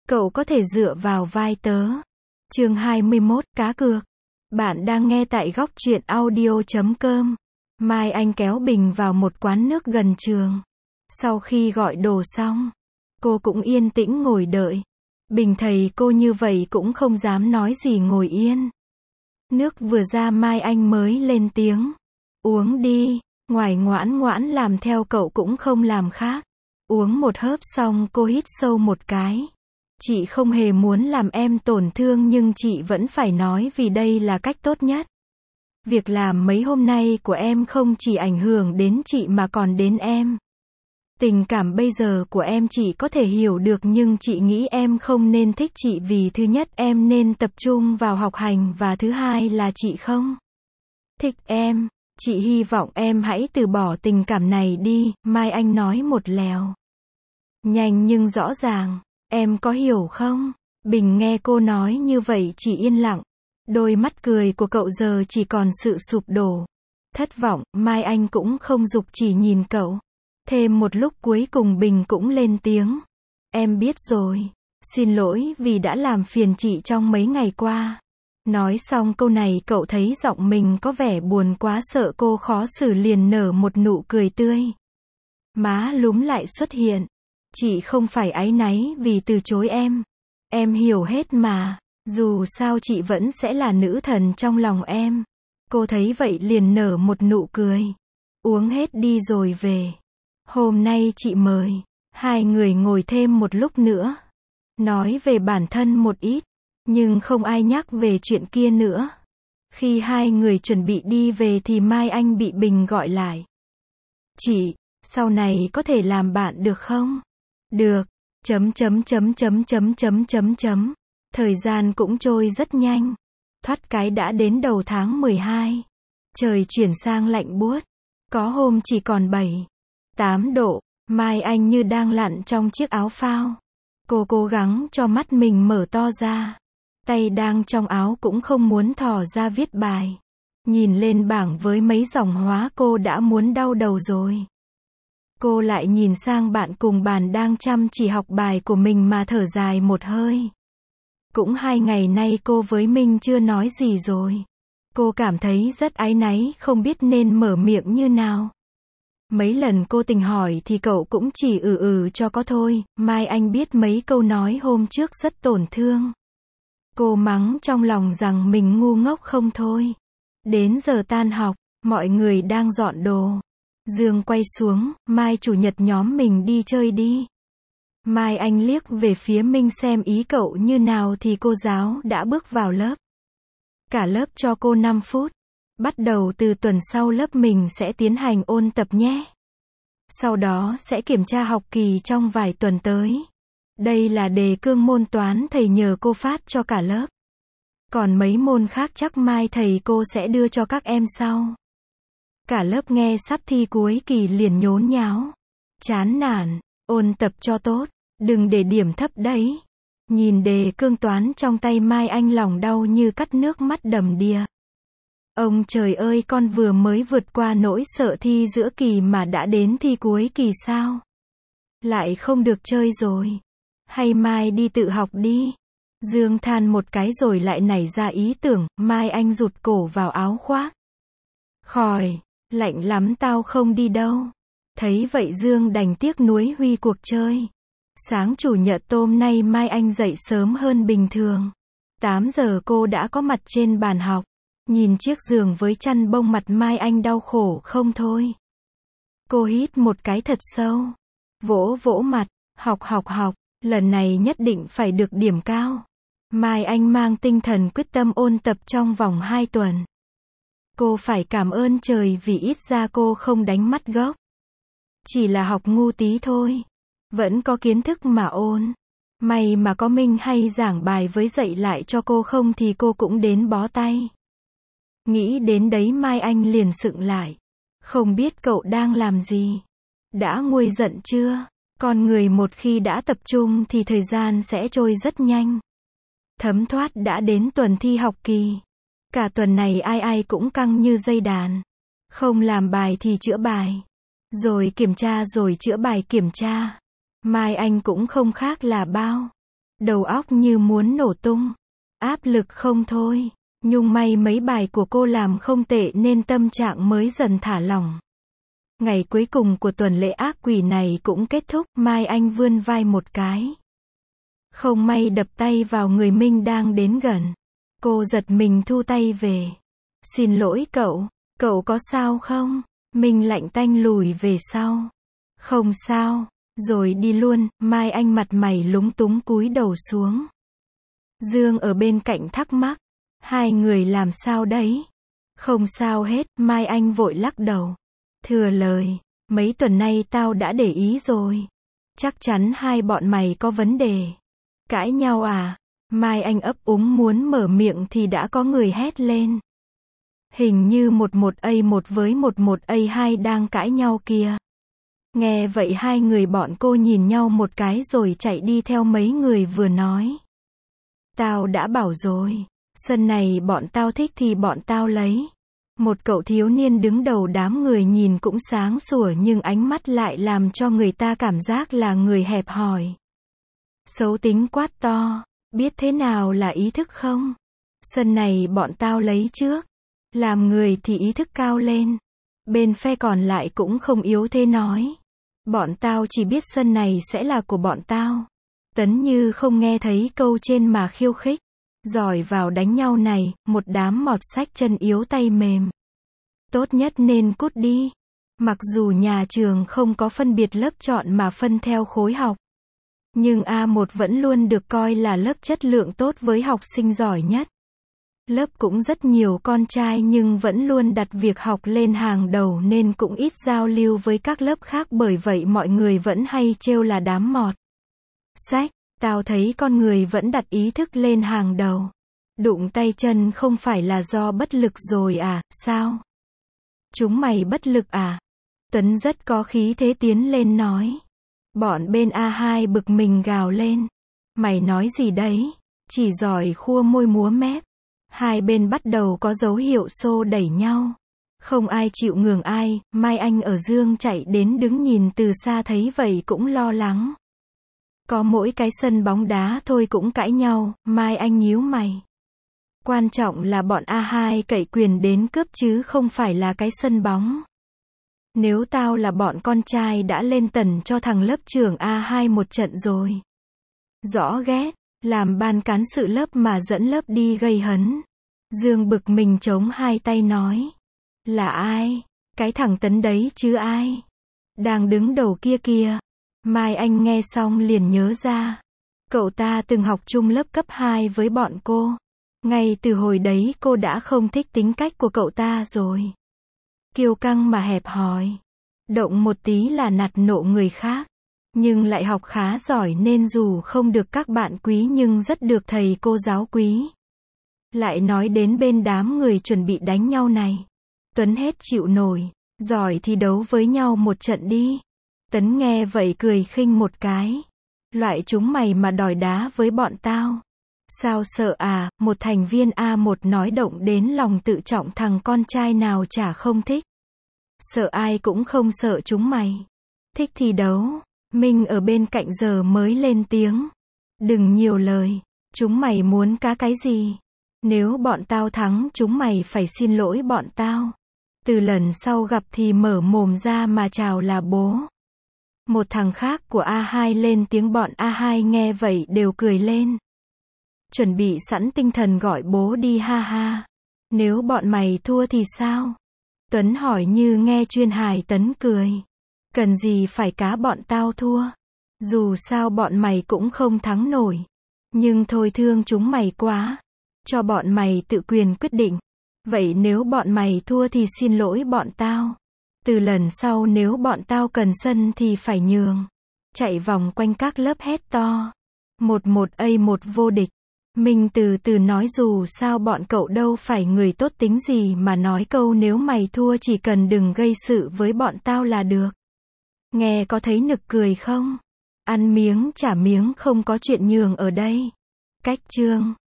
Cậu có thể dựa vào vai tớ. Chương 21, cá cược. Bạn đang nghe tại góc truyện audio.com. Mai Anh kéo Bình vào một quán nước gần trường. Sau khi gọi đồ xong, cô cũng yên tĩnh ngồi đợi. Bình thấy cô như vậy cũng không dám nói gì, ngồi yên. Nước vừa ra Mai Anh mới lên tiếng. Uống đi. Ngoài ngoãn ngoãn làm theo cậu cũng không làm khác. Uống một hớp xong cô hít sâu một cái. Chị không hề muốn làm em tổn thương nhưng chị vẫn phải nói vì đây là cách tốt nhất. Việc làm mấy hôm nay của em không chỉ ảnh hưởng đến chị mà còn đến em. Tình cảm bây giờ của em chị có thể hiểu được nhưng chị nghĩ em không nên thích chị vì thứ nhất em nên tập trung vào học hành và thứ hai là chị không thích em. Chị hy vọng em hãy từ bỏ tình cảm này đi, Mai Anh nói một lèo. Nhanh nhưng rõ ràng, em có hiểu không? Bình nghe cô nói như vậy chỉ yên lặng. Đôi mắt cười của cậu giờ chỉ còn sự sụp đổ. Thất vọng, Mai Anh cũng không giục chỉ nhìn cậu. Thêm một lúc cuối cùng Bình cũng lên tiếng. Em biết rồi. Xin lỗi vì đã làm phiền chị trong mấy ngày qua. Nói xong câu này cậu thấy giọng mình có vẻ buồn quá sợ cô khó xử liền nở một nụ cười tươi. Má lúm lại xuất hiện. Chị không phải áy náy vì từ chối em. Em hiểu hết mà. Dù sao chị vẫn sẽ là nữ thần trong lòng em. Cô thấy vậy liền nở một nụ cười. Uống hết đi rồi về. Hôm nay chị mời. Hai người ngồi thêm một lúc nữa. Nói về bản thân một ít. Nhưng không ai nhắc về chuyện kia nữa. Khi hai người chuẩn bị đi về thì Mai Anh bị Bình gọi lại. Chị, sau này có thể làm bạn được không? Được. Thời gian cũng trôi rất nhanh. Thoát cái đã đến đầu tháng 12. Trời chuyển sang lạnh buốt. Có hôm chỉ còn 7, 8 độ. Mai Anh như đang lặn trong chiếc áo phao. Cô cố gắng cho mắt mình mở to ra. Tay đang trong áo cũng không muốn thò ra viết bài. Nhìn lên bảng với mấy dòng hóa cô đã muốn đau đầu rồi. Cô lại nhìn sang bạn cùng bàn đang chăm chỉ học bài của mình mà thở dài một hơi. Cũng 2 ngày nay cô với Minh chưa nói gì rồi. Cô cảm thấy rất áy náy không biết nên mở miệng như nào. Mấy lần cô tình hỏi thì cậu cũng chỉ cho có thôi. Mai Anh biết mấy câu nói hôm trước rất tổn thương. Cô mắng trong lòng rằng mình ngu ngốc không thôi. Đến giờ tan học, mọi người đang dọn đồ. Dương quay xuống, Mai chủ nhật nhóm mình đi chơi đi. Mai Anh liếc về phía Minh xem ý cậu như nào thì cô giáo đã bước vào lớp. Cả lớp cho cô 5 phút. Bắt đầu từ tuần sau lớp mình sẽ tiến hành ôn tập nhé. Sau đó sẽ kiểm tra học kỳ trong vài tuần tới. Đây là đề cương môn toán thầy nhờ cô phát cho cả lớp. Còn mấy môn khác chắc mai thầy cô sẽ đưa cho các em sau. Cả lớp nghe sắp thi cuối kỳ liền nhốn nháo. Chán nản, ôn tập cho tốt, đừng để điểm thấp đấy. Nhìn đề cương toán trong tay Mai Anh lòng đau như cắt nước mắt đầm đìa. Ông trời ơi, con vừa mới vượt qua nỗi sợ thi giữa kỳ mà đã đến thi cuối kỳ sao? Lại không được chơi rồi. Hay Mai đi tự học đi. Dương than một cái rồi lại nảy ra ý tưởng. Mai Anh rụt cổ vào áo khoác. Khỏi, lạnh lắm tao không đi đâu. Thấy vậy Dương đành tiếc nuối Huy cuộc chơi. Sáng chủ nhật hôm nay Mai Anh dậy sớm hơn bình thường. 8 giờ cô đã có mặt trên bàn học. Nhìn chiếc giường với chăn bông mặt Mai Anh đau khổ không thôi. Cô hít một cái thật sâu. Vỗ vỗ mặt. Học. Lần này nhất định phải được điểm cao. Mai Anh mang tinh thần quyết tâm ôn tập trong vòng 2 tuần. Cô phải cảm ơn trời vì ít ra cô không đánh mắt gốc. Chỉ là học ngu tí thôi. Vẫn có kiến thức mà ôn. May mà có Minh hay giảng bài với dạy lại cho cô không thì cô cũng đến bó tay. Nghĩ đến đấy Mai Anh liền sững lại. Không biết cậu đang làm gì? Đã nguôi giận chưa? Con người một khi đã tập trung thì thời gian sẽ trôi rất nhanh. Thấm thoát đã đến tuần thi học kỳ. Cả tuần này ai cũng căng như dây đàn. Không làm bài thì chữa bài. Rồi kiểm tra rồi chữa bài kiểm tra. Mai Anh cũng không khác là bao. Đầu óc như muốn nổ tung. Áp lực không thôi. Nhung may mấy bài của cô làm không tệ nên tâm trạng mới dần thả lỏng. Ngày cuối cùng của tuần lễ ác quỷ này cũng kết thúc, Mai Anh vươn vai một cái. Không may đập tay vào người Minh đang đến gần. Cô giật mình thu tay về. Xin lỗi cậu, cậu có sao không? Minh lạnh tanh lùi về sau. Không sao, rồi đi luôn. Mai Anh mặt mày lúng túng cúi đầu xuống. Dương ở bên cạnh thắc mắc. Hai người làm sao đấy? Không sao hết, Mai Anh vội lắc đầu. Thừa lời, mấy tuần nay tao đã để ý rồi. Chắc chắn hai bọn mày có vấn đề. Cãi nhau à? Mai Anh ấp úng muốn mở miệng thì đã có người hét lên. Hình như 11A1 với 11A2 đang cãi nhau kìa. Nghe vậy hai người bọn cô nhìn nhau một cái rồi chạy đi theo mấy người vừa nói. Tao đã bảo rồi, sân này bọn tao thích thì bọn tao lấy. Một cậu thiếu niên đứng đầu đám người nhìn cũng sáng sủa nhưng ánh mắt lại làm cho người ta cảm giác là người hẹp hòi. Xấu tính quát to, biết thế nào là ý thức không? Sân này bọn tao lấy trước. Làm người thì ý thức cao lên. Bên phe còn lại cũng không yếu thế nói. Bọn tao chỉ biết sân này sẽ là của bọn tao. Tấn Như không nghe thấy câu trên mà khiêu khích. Giỏi vào đánh nhau này, một đám mọt sách chân yếu tay mềm. Tốt nhất nên cút đi. Mặc dù nhà trường không có phân biệt lớp chọn mà phân theo khối học. Nhưng A1 vẫn luôn được coi là lớp chất lượng tốt với học sinh giỏi nhất. Lớp cũng rất nhiều con trai nhưng vẫn luôn đặt việc học lên hàng đầu nên cũng ít giao lưu với các lớp khác, bởi vậy mọi người vẫn hay trêu là đám mọt sách. Tao thấy con người vẫn đặt ý thức lên hàng đầu. Đụng tay chân không phải là do bất lực rồi à, sao? Chúng mày bất lực à? Tuấn rất có khí thế tiến lên nói. Bọn bên A2 bực mình gào lên. Mày nói gì đấy? Chỉ giỏi khua môi múa mép. Hai bên bắt đầu có dấu hiệu xô đẩy nhau. Không ai chịu nhường ai. Mai Anh ở Dương chạy đến đứng nhìn từ xa thấy vậy cũng lo lắng. Có mỗi cái sân bóng đá thôi cũng cãi nhau. Mai Anh nhíu mày. Quan trọng là bọn A2 cậy quyền đến cướp chứ không phải là cái sân bóng. Nếu tao là bọn con trai đã lên tần cho thằng lớp trưởng A2 một trận rồi. Rõ ghét, làm ban cán sự lớp mà dẫn lớp đi gây hấn. Dương bực mình chống hai tay nói. Là ai? Cái thằng Tấn đấy chứ ai? Đang đứng đầu kia kìa. Mai Anh nghe xong liền nhớ ra. Cậu ta từng học chung lớp cấp 2 với bọn cô. Ngay từ hồi đấy cô đã không thích tính cách của cậu ta rồi. Kiêu căng mà hẹp hòi. Động một tí là nạt nộ người khác. Nhưng lại học khá giỏi nên dù không được các bạn quý nhưng rất được thầy cô giáo quý. Lại nói đến bên đám người chuẩn bị đánh nhau này. Tuấn hết chịu nổi. Giỏi thì đấu với nhau một trận đi. Tấn nghe vậy cười khinh một cái. Loại chúng mày mà đòi đá với bọn tao. Sao sợ à? Một thành viên A1 nói động đến lòng tự trọng thằng con trai nào chả không thích. Sợ ai cũng không sợ chúng mày. Thích thì đấu. Minh ở bên cạnh giờ mới lên tiếng. Đừng nhiều lời. Chúng mày muốn cá cái gì? Nếu bọn tao thắng chúng mày phải xin lỗi bọn tao. Từ lần sau gặp thì mở mồm ra mà chào là bố. Một thằng khác của A2 lên tiếng, bọn A2 nghe vậy đều cười lên. Chuẩn bị sẵn tinh thần gọi bố đi ha ha. Nếu bọn mày thua thì sao? Tuấn hỏi như nghe chuyên hài. Tấn cười. Cần gì phải cá bọn tao thua. Dù sao bọn mày cũng không thắng nổi. Nhưng thôi thương chúng mày quá. Cho bọn mày tự quyền quyết định. Vậy nếu bọn mày thua thì xin lỗi bọn tao. Từ lần sau nếu bọn tao cần sân thì phải nhường. Chạy vòng quanh các lớp hét to. 11A1 vô địch. Minh từ từ nói dù sao bọn cậu đâu phải người tốt tính gì mà nói câu nếu mày thua chỉ cần đừng gây sự với bọn tao là được. Nghe có thấy nực cười không? Ăn miếng trả miếng, không có chuyện nhường ở đây. Cách chương